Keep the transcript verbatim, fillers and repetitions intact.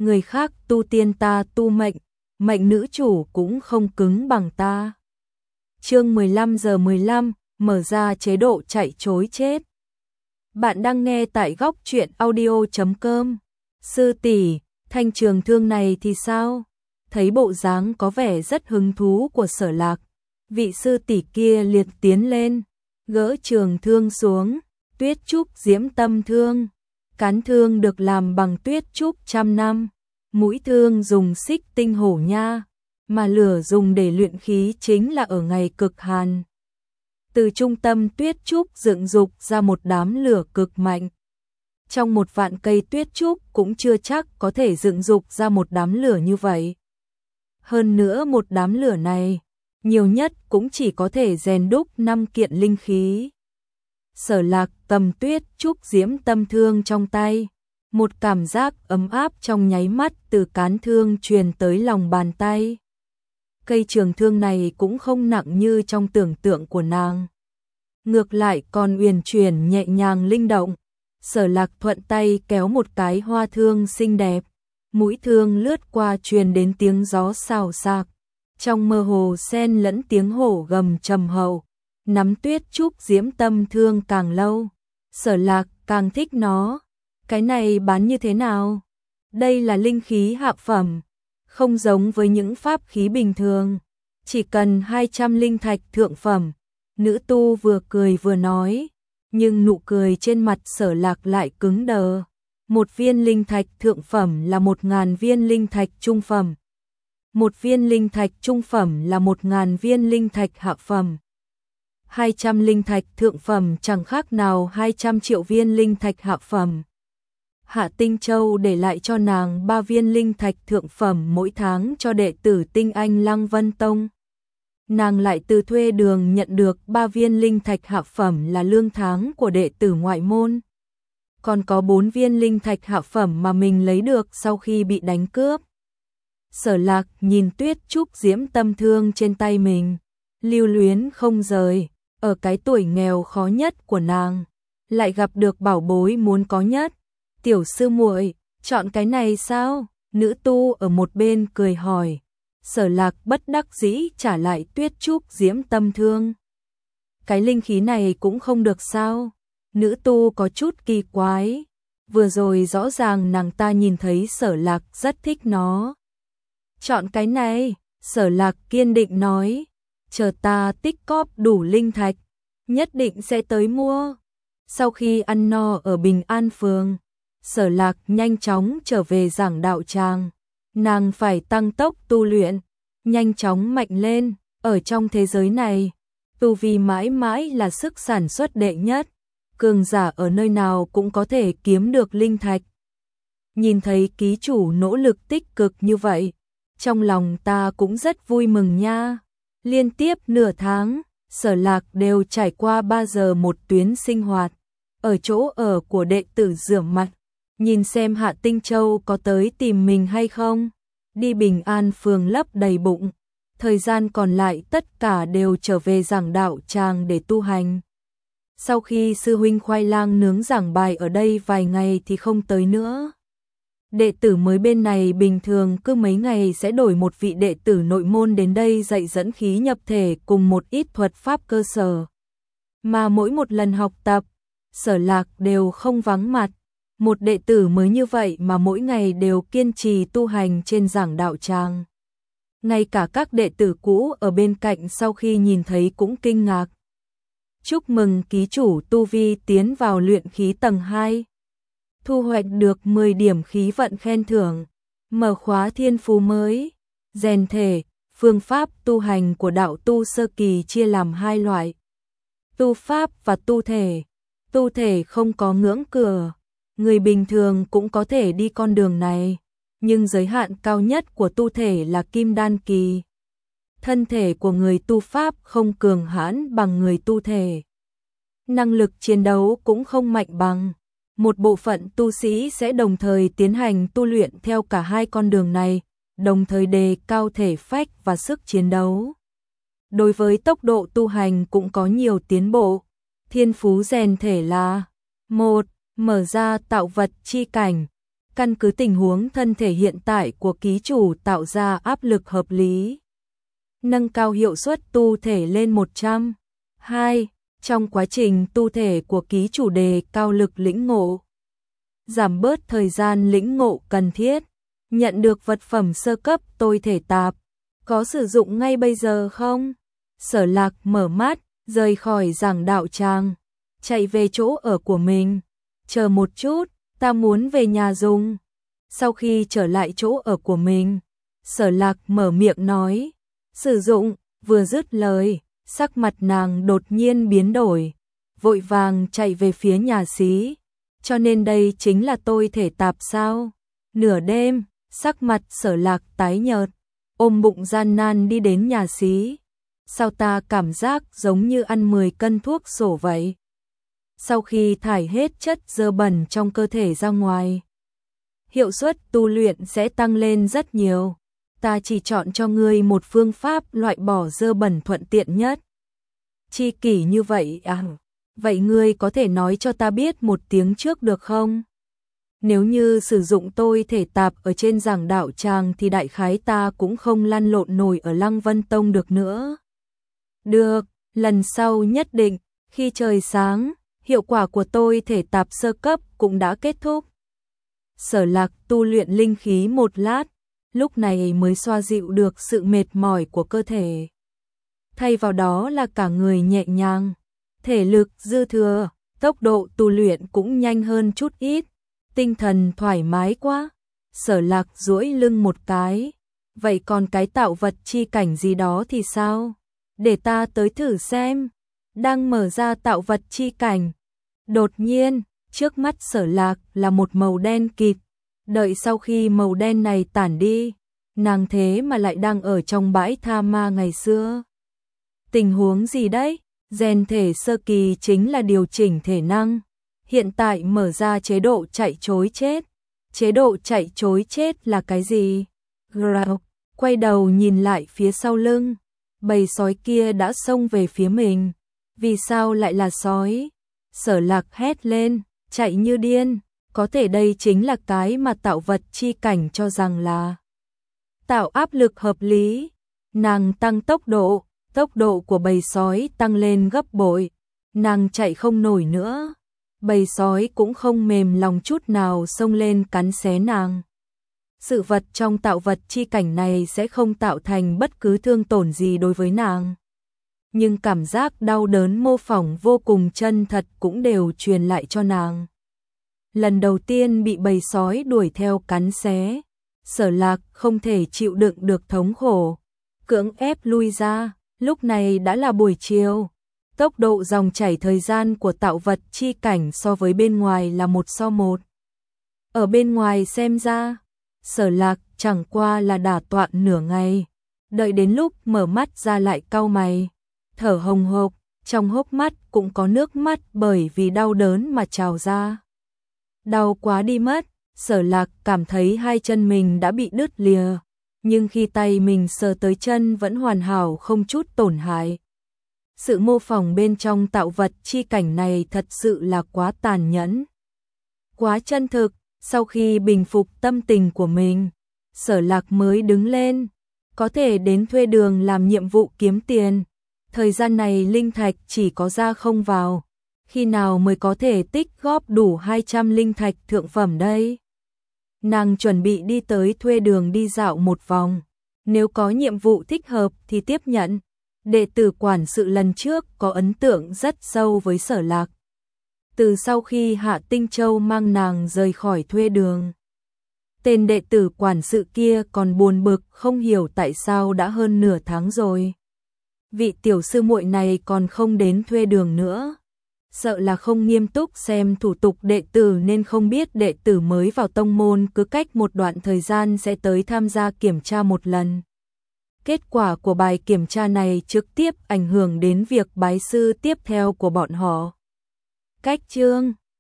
người khác tu tiên ta tu mệnh, mệnh nữ chủ cũng không cứng bằng ta. Chương mười lăm giờ mười lăm, mở ra chế độ chạy trối chết. Bạn đang nghe tại góc truyện audio chấm com. Sư tỷ, thanh trường thương này thì sao? Thấy bộ dáng có vẻ rất hứng thú của Sở Lạc, vị sư tỷ kia liệt tiến lên, gỡ trường thương xuống, tuyết trúc diễm tâm thương. Cán thương được làm bằng tuyết trúc trăm năm, mũi thương dùng xích tinh hổ nha, mà lửa dùng để luyện khí chính là ở ngày cực hàn. Từ trung tâm tuyết trúc dựng dục ra một đám lửa cực mạnh. Trong một vạn cây tuyết trúc cũng chưa chắc có thể dựng dục ra một đám lửa như vậy. Hơn nữa một đám lửa này, nhiều nhất cũng chỉ có thể rèn đúc năm kiện linh khí. Sở Lạc cầm tuyết trúc diễm tâm thương trong tay, một cảm giác ấm áp trong nháy mắt từ cán thương truyền tới lòng bàn tay. Cây trường thương này cũng không nặng như trong tưởng tượng của nàng, ngược lại còn uyển chuyển nhẹ nhàng linh động. Sở Lạc thuận tay kéo một cái hoa thương xinh đẹp, mũi thương lướt qua truyền đến tiếng gió xào xạc, trong mơ hồ xen lẫn tiếng hổ gầm trầm hậu. Nắm tuyết trúc diễm tâm thương càng lâu, Sở Lạc càng thích nó. Cái này bán như thế nào? Đây là linh khí hạ phẩm, không giống với những pháp khí bình thường, chỉ cần hai trăm linh thạch thượng phẩm. Nữ tu vừa cười vừa nói, nhưng nụ cười trên mặt Sở Lạc lại cứng đờ. Một viên linh thạch thượng phẩm là một ngàn viên linh thạch trung phẩm. Một viên linh thạch trung phẩm là một ngàn viên linh thạch hạ phẩm. hai trăm linh thạch thượng phẩm chẳng khác nào hai trăm triệu viên linh thạch hạ phẩm. Hạ Tinh Châu để lại cho nàng ba viên linh thạch thượng phẩm mỗi tháng cho đệ tử tinh anh Lăng Vân Tông. Nàng lại từ thuê đường nhận được ba viên linh thạch hạ phẩm là lương tháng của đệ tử ngoại môn. Còn có bốn viên linh thạch hạ phẩm mà mình lấy được sau khi bị đánh cướp. Sở Lạc nhìn tuyết trúc diễm tâm thương trên tay mình, lưu luyến không rời. Ở cái tuổi nghèo khó nhất của nàng, lại gặp được bảo bối muốn có nhất. Tiểu sư muội, chọn cái này sao? Nữ tu ở một bên cười hỏi. Sở Lạc bất đắc dĩ trả lại tuyết trúc diễm tâm thương. Cái linh khí này cũng không được sao? Nữ tu có chút kỳ quái. Vừa rồi rõ ràng nàng ta nhìn thấy Sở Lạc rất thích nó. Chọn cái này, Sở Lạc kiên định nói. Chờ ta tích cóp đủ linh thạch, nhất định sẽ tới mua. Sau khi ăn no ở Bình An Phường, Sở Lạc nhanh chóng trở về giảng đạo tràng. Nàng phải tăng tốc tu luyện, nhanh chóng mạnh lên. Ở trong thế giới này, tu vi mãi mãi là sức sản xuất đệ nhất. Cường giả ở nơi nào cũng có thể kiếm được linh thạch. Nhìn thấy ký chủ nỗ lực tích cực như vậy, trong lòng ta cũng rất vui mừng nha. Liên tiếp nửa tháng, Sở Lạc đều trải qua ba giờ một tuyến sinh hoạt. Ở chỗ ở của đệ tử rửa mặt, nhìn xem Hạ Tinh Châu có tới tìm mình hay không. Đi Bình An Phường lấp đầy bụng, thời gian còn lại tất cả đều trở về giảng đạo tràng để tu hành. Sau khi sư huynh khoai lang nướng giảng bài ở đây vài ngày thì không tới nữa. Đệ tử mới bên này bình thường cứ mấy ngày sẽ đổi một vị đệ tử nội môn đến đây dạy dẫn khí nhập thể cùng một ít thuật pháp cơ sở. Mà mỗi một lần học tập, Sở Lạc đều không vắng mặt. Một đệ tử mới như vậy mà mỗi ngày đều kiên trì tu hành trên giảng đạo tràng. Ngay cả các đệ tử cũ ở bên cạnh sau khi nhìn thấy cũng kinh ngạc. Chúc mừng ký chủ tu vi tiến vào luyện khí tầng hai. Thu hoạch được mười điểm khí vận khen thưởng, mở khóa thiên phú mới. Rèn thể, phương pháp tu hành của đạo tu sơ kỳ chia làm hai loại. Tu pháp và tu thể. Tu thể không có ngưỡng cửa, người bình thường cũng có thể đi con đường này, nhưng giới hạn cao nhất của tu thể là kim đan kỳ. Thân thể của người tu pháp không cường hãn bằng người tu thể. Năng lực chiến đấu cũng không mạnh bằng. Một bộ phận tu sĩ sẽ đồng thời tiến hành tu luyện theo cả hai con đường này, đồng thời đề cao thể phách và sức chiến đấu. Đối với tốc độ tu hành cũng có nhiều tiến bộ. Thiên phú rèn thể là một. Mở ra tạo vật chi cảnh. căn cứ tình huống thân thể hiện tại của ký chủ tạo ra áp lực hợp lý. Nâng cao hiệu suất tu thể lên một trăm. hai. Trong quá trình tu thể của ký chủ đề cao lực lĩnh ngộ. Giảm bớt thời gian lĩnh ngộ cần thiết. Nhận được vật phẩm sơ cấp tôi thể tạp. Có sử dụng ngay bây giờ không? Sở Lạc mở mắt, rời khỏi giảng đạo tràng, chạy về chỗ ở của mình. Chờ một chút, ta muốn về nhà dùng. Sau khi trở lại chỗ ở của mình, Sở Lạc mở miệng nói. Sử dụng, vừa dứt lời, sắc mặt nàng đột nhiên biến đổi. Vội vàng chạy về phía nhà xí. Cho nên đây chính là tôi thể tạp sao? Nửa đêm, sắc mặt Sở Lạc tái nhợt, ôm bụng gian nan đi đến nhà xí. Sao ta cảm giác giống như ăn mười cân thuốc sổ vậy? Sau khi thải hết chất dơ bẩn trong cơ thể ra ngoài, hiệu suất tu luyện sẽ tăng lên rất nhiều. Ta chỉ chọn cho ngươi một phương pháp loại bỏ dơ bẩn thuận tiện nhất. Chi kỷ như vậy à? Vậy ngươi có thể nói cho ta biết một tiếng trước được không? Nếu như sử dụng tôi thể tạp ở trên giảng đạo tràng thì đại khái ta cũng không lăn lộn nổi ở Lăng Vân Tông được nữa. Được, lần sau nhất định, khi trời sáng, hiệu quả của tôi thể tạp sơ cấp cũng đã kết thúc. Sở Lạc tu luyện linh khí một lát, lúc này mới xoa dịu được sự mệt mỏi của cơ thể. Thay vào đó là cả người nhẹ nhàng, thể lực dư thừa, tốc độ tu luyện cũng nhanh hơn chút ít, tinh thần thoải mái quá. Sở Lạc duỗi lưng một cái, vậy còn cái tạo vật chi cảnh gì đó thì sao? Để ta tới thử xem. Đang mở ra tạo vật chi cảnh, đột nhiên, trước mắt Sở Lạc là một màu đen kịt. Đợi sau khi màu đen này tản đi, nàng thế mà lại đang ở trong bãi tha ma ngày xưa. Tình huống gì đấy? Rèn thể sơ kỳ chính là điều chỉnh thể năng. Hiện tại mở ra chế độ chạy trối chết. Chế độ chạy trối chết là cái gì? Growl, quay đầu nhìn lại phía sau lưng. Bầy sói kia đã xông về phía mình. Vì sao lại là sói? Sở Lạc hét lên, chạy như điên. Có thể đây chính là cái mà tạo vật chi cảnh cho rằng là tạo áp lực hợp lý. Nàng tăng tốc độ, tốc độ của bầy sói tăng lên gấp bội. Nàng chạy không nổi nữa. Bầy sói cũng không mềm lòng chút nào xông lên cắn xé nàng. Sự vật trong tạo vật chi cảnh này sẽ không tạo thành bất cứ thương tổn gì đối với nàng. Nhưng cảm giác đau đớn mô phỏng vô cùng chân thật cũng đều truyền lại cho nàng. Lần đầu tiên bị bầy sói đuổi theo cắn xé, Sở Lạc không thể chịu đựng được thống khổ, cưỡng ép lui ra. Lúc này đã là buổi chiều. Tốc độ dòng chảy thời gian của tạo vật chi cảnh so với bên ngoài là một so một. Ở bên ngoài xem ra, Sở Lạc chẳng qua là đả toạn nửa ngày. Đợi đến lúc mở mắt ra lại cau mày, thở hồng hộc, trong hốc mắt cũng có nước mắt bởi vì đau đớn mà trào ra. Đau quá đi mất, Sở Lạc cảm thấy hai chân mình đã bị đứt lìa, nhưng khi tay mình sờ tới chân vẫn hoàn hảo không chút tổn hại. Sự mô phỏng bên trong tạo vật chi cảnh này thật sự là quá tàn nhẫn, quá chân thực. Sau khi bình phục tâm tình của mình, Sở Lạc mới đứng lên, có thể đến thuê đường làm nhiệm vụ kiếm tiền. Thời gian này linh thạch chỉ có ra không vào, khi nào mới có thể tích góp đủ hai trăm linh thạch thượng phẩm đây? Nàng chuẩn bị đi tới thuê đường đi dạo một vòng, nếu có nhiệm vụ thích hợp thì tiếp nhận. Đệ tử quản sự lần trước có ấn tượng rất sâu với Sở Lạc. Từ sau khi Hạ Tinh Châu mang nàng rời khỏi thuê đường, tên đệ tử quản sự kia còn buồn bực không hiểu tại sao đã hơn nửa tháng rồi. Vị tiểu sư muội này còn không đến thuê đường nữa. Sợ là không nghiêm túc xem thủ tục đệ tử nên không biết đệ tử mới vào tông môn cứ cách một đoạn thời gian sẽ tới tham gia kiểm tra một lần. Kết quả của bài kiểm tra này trực tiếp ảnh hưởng đến việc bái sư tiếp theo của bọn họ. Cách chương